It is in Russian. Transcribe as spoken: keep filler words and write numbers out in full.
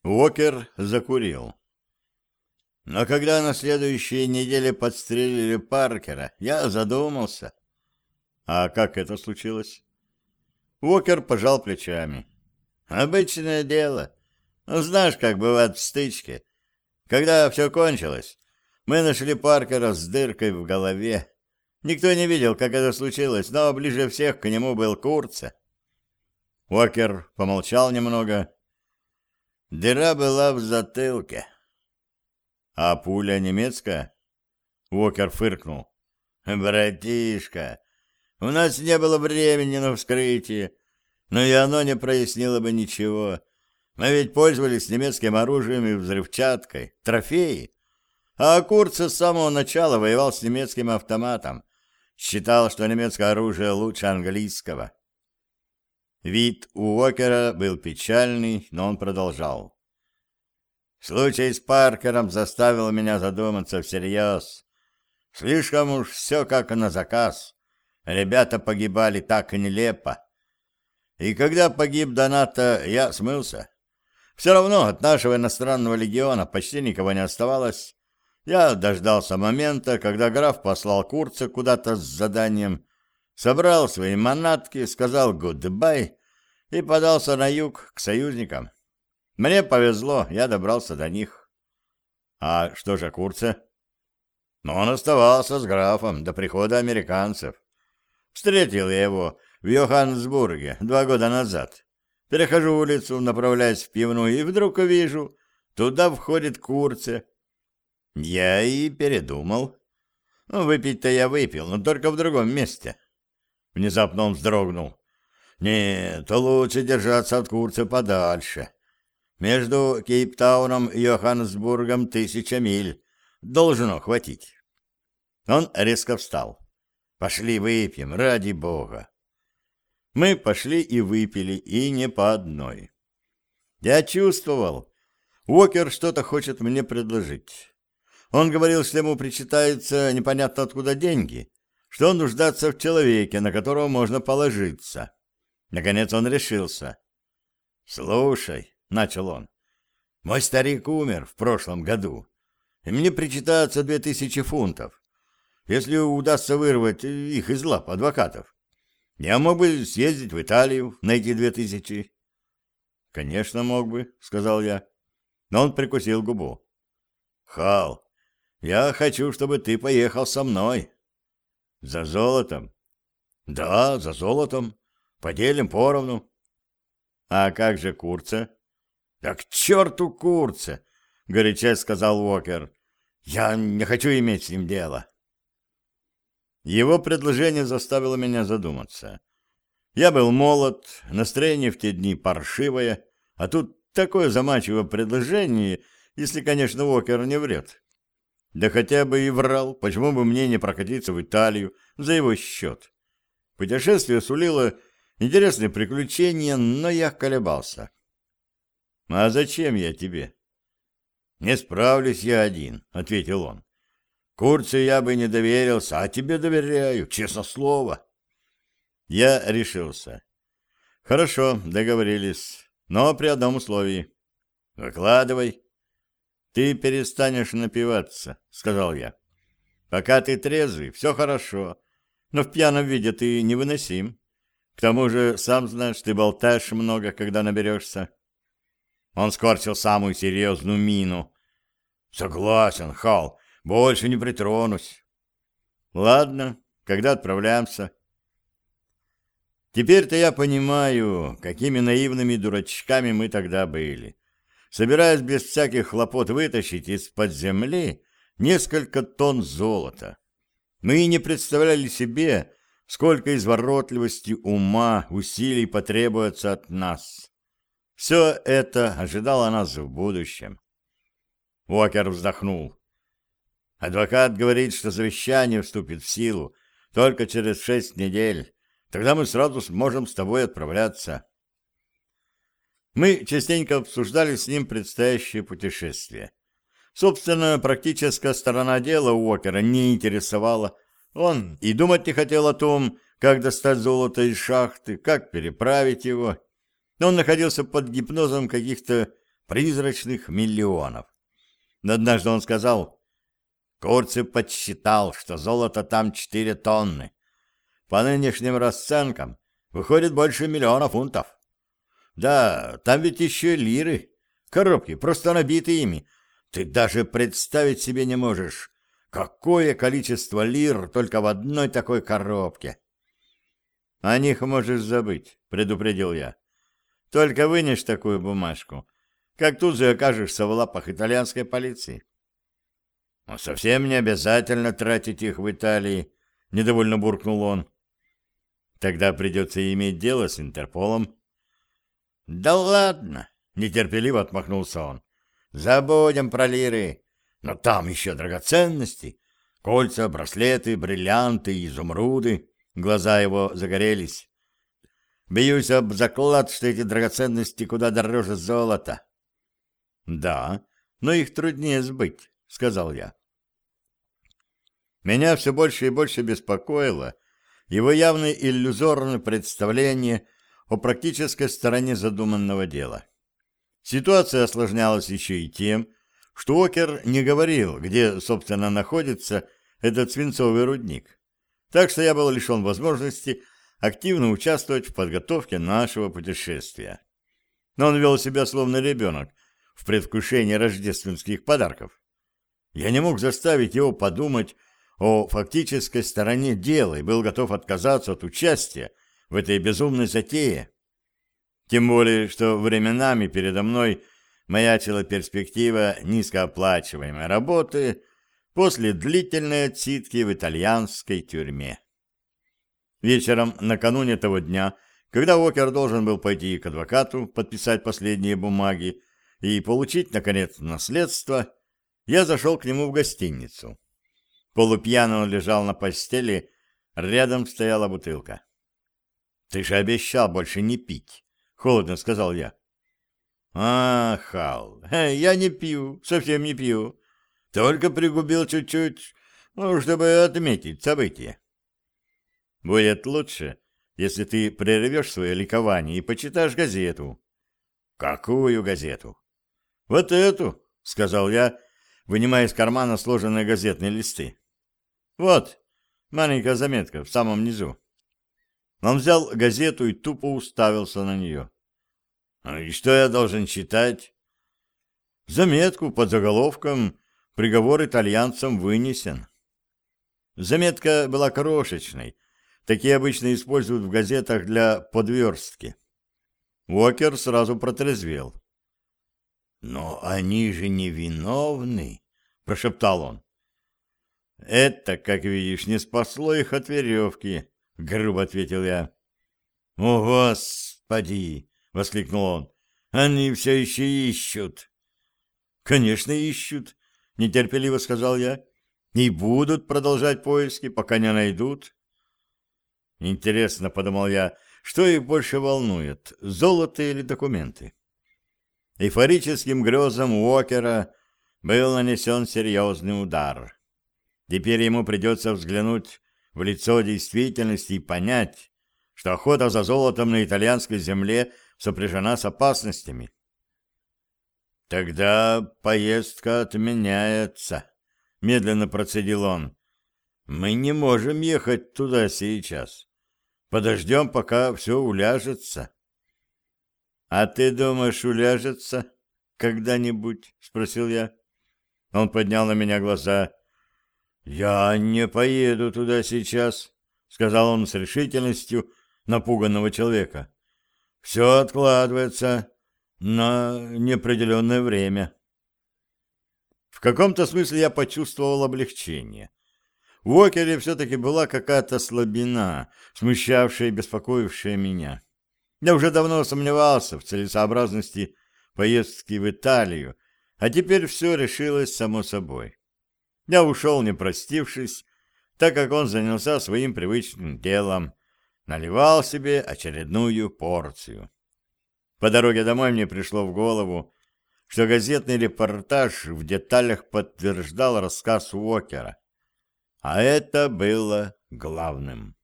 Уокер закурил. Но когда на следующей неделе подстрелили Паркера, я задумался. А как это случилось? Уокер пожал плечами. Обычное дело. Ну, знаешь, как бывает в стычке. Когда все кончилось, мы нашли Паркера с дыркой в голове. Никто не видел, как это случилось, но ближе всех к нему был Курца. Уокер помолчал немного. Дыра была в затылке. А пуля немецкая? Уокер фыркнул. Братишка, у нас не было времени на вскрытие, но и оно не прояснило бы ничего. Мы ведь пользовались немецким оружием и взрывчаткой, трофеи. А Курца с самого начала воевал с немецким автоматом. Считал, что немецкое оружие лучше английского. Вид у Уокера был печальный, но он продолжал. Случай с Паркером заставил меня задуматься всерьез. Слишком уж все как на заказ. Ребята погибали так и нелепо. И когда погиб Доната, я смылся. Все равно от нашего иностранного легиона почти никого не оставалось. Я дождался момента, когда граф послал Курца куда-то с заданием, собрал свои манатки, сказал «гудбай» и подался на юг к союзникам. Мне повезло, я добрался до них. А что же Курца? Но он оставался с графом до прихода американцев. Встретил я его в Йоханнесбурге два года назад. Перехожу улицу, направляясь в пивную, и вдруг увижу, туда входит Курца. Я и передумал. Ну, выпить-то я выпил, но только в другом месте. Внезапно он вздрогнул. Нет, лучше держаться от Курца подальше. Между Кейптауном и Йоханнесбургом тысяча миль. Должно хватить. Он резко встал. Пошли выпьем, ради бога. Мы пошли и выпили, и не по одной. Я чувствовал, Уокер что-то хочет мне предложить. Он говорил, что ему причитаются непонятно откуда деньги, что он нуждается в человеке, на которого можно положиться. Наконец он решился. «Слушай», — начал он, — «мой старик умер в прошлом году, и мне причитаются две тысячи фунтов. Если удастся вырвать их из лап адвокатов, я мог бы съездить в Италию, найти две тысячи». «Конечно, мог бы», — сказал я, но он прикусил губу. «Хал, я хочу, чтобы ты поехал со мной». «За золотом?» «Да, за золотом. Поделим поровну». «А как же Курца?» «Да к черту Курца!» — горячо сказал Уокер. «Я не хочу иметь с ним дело». Его предложение заставило меня задуматься. Я был молод, настроение в те дни паршивое, а тут такое заманчивое предложение, если, конечно, Уокер не врет. Да хотя бы и врал, почему бы мне не прокатиться в Италию за его счет. Путешествие сулило интересные приключения, но я колебался. «А зачем я тебе?» «Не справлюсь я один», — ответил он. «Курцу я бы не доверился, а тебе доверяю, честное слово». Я решился. «Хорошо, договорились, но при одном условии». «Выкладывай». «Ты перестанешь напиваться», — сказал я. «Пока ты трезвый, все хорошо, но в пьяном виде ты невыносим. К тому же, сам знаешь, ты болтаешь много, когда наберешься». Он скорчил самую серьезную мину. «Согласен, Хал, больше не притронусь». «Ладно, когда отправляемся?» Теперь-то я понимаю, какими наивными дурачками мы тогда были, собираясь без всяких хлопот вытащить из-под земли несколько тонн золота. Мы и не представляли себе, сколько изворотливости ума, усилий потребуется от нас. Все это ожидало нас в будущем. Уокер вздохнул. Адвокат говорит, что завещание вступит в силу только через шесть недель. Тогда мы сразу сможем с тобой отправляться. Мы частенько обсуждали с ним предстоящее путешествие. Собственно, практическая сторона дела Уокера не интересовала. Он и думать не хотел о том, как достать золото из шахты, как переправить его. Он находился под гипнозом каких-то призрачных миллионов. Но однажды он сказал, Курцев подсчитал, что золото там четыре тонны. По нынешним расценкам выходит больше миллиона фунтов. Да, там ведь еще лиры, коробки, просто набиты ими. Ты даже представить себе не можешь, какое количество лир только в одной такой коробке. — О них можешь забыть, — предупредил я. — Только вынешь такую бумажку, как тут же окажешься в лапах итальянской полиции. — Но совсем не обязательно тратить их в Италии, — недовольно буркнул он. — Тогда придется иметь дело с Интерполом. — Да ладно, — нетерпеливо отмахнулся он. — Забудем про лиры. Но там еще драгоценности. Кольца, браслеты, бриллианты, изумруды. Глаза его загорелись. Бьюсь об заклад, что эти драгоценности куда дороже золота. — Да, но их труднее сбыть, — сказал я. Меня все больше и больше беспокоило его явное иллюзорное представление о практической стороне задуманного дела. Ситуация осложнялась еще и тем, что Уокер не говорил, где, собственно, находится этот свинцовый рудник. Так что я был лишен возможности активно участвовать в подготовке нашего путешествия. Но он вел себя словно ребенок в предвкушении рождественских подарков. Я не мог заставить его подумать о фактической стороне дела и был готов отказаться от участия в этой безумной затее. Тем более, что временами передо мной маячила перспектива низкооплачиваемой работы после длительной отсидки в итальянской тюрьме. Вечером, накануне того дня, когда Уокер должен был пойти к адвокату, подписать последние бумаги и получить, наконец, наследство, я зашел к нему в гостиницу. Полупьяный он лежал на постели, рядом стояла бутылка. — Ты же обещал больше не пить, — холодно сказал я. — А, Хал, я не пью, совсем не пью. Только пригубил чуть-чуть, ну, чтобы отметить событие. — Будет лучше, если ты прервешь свое ликование и почитаешь газету. — Какую газету? — Вот эту, — сказал я, вынимая из кармана сложенные газетные листы. — Вот, маленькая заметка в самом низу. Он взял газету и тупо уставился на нее. — И что я должен читать? — Заметку под заголовком «Приговор итальянцам вынесен». Заметка была крошечной. Такие обычно используют в газетах для подверстки. Уокер сразу протрезвел. — Но они же невиновны, — прошептал он. — Это, как видишь, не спасло их от веревки, — грубо ответил я. — О, Господи! — воскликнул он. — Они все еще ищут. — Конечно, ищут, — нетерпеливо сказал я. — И будут продолжать поиски, пока не найдут. Интересно, — подумал я, — что их больше волнует, золото или документы? Эйфорическим грезам Уокера был нанесен серьезный удар. Теперь ему придется взглянуть в лицо действительности и понять, что охота за золотом на итальянской земле сопряжена с опасностями. «Тогда поездка отменяется», — медленно процедил он. «Мы не можем ехать туда сейчас. Подождем, пока все уляжется». «А ты думаешь, уляжется когда-нибудь?» — спросил я. Он поднял на меня глаза. «Я не поеду туда сейчас», — сказал он с решительностью напуганного человека. «Все откладывается на неопределенное время». В каком-то смысле я почувствовал облегчение. В Уокере все-таки была какая-то слабина, смущавшая и беспокоившая меня. Я уже давно сомневался в целесообразности поездки в Италию, а теперь все решилось само собой. Я ушел, не простившись, так как он занялся своим привычным делом, наливал себе очередную порцию. По дороге домой мне пришло в голову, что газетный репортаж в деталях подтверждал рассказ Уокера. А это было главным.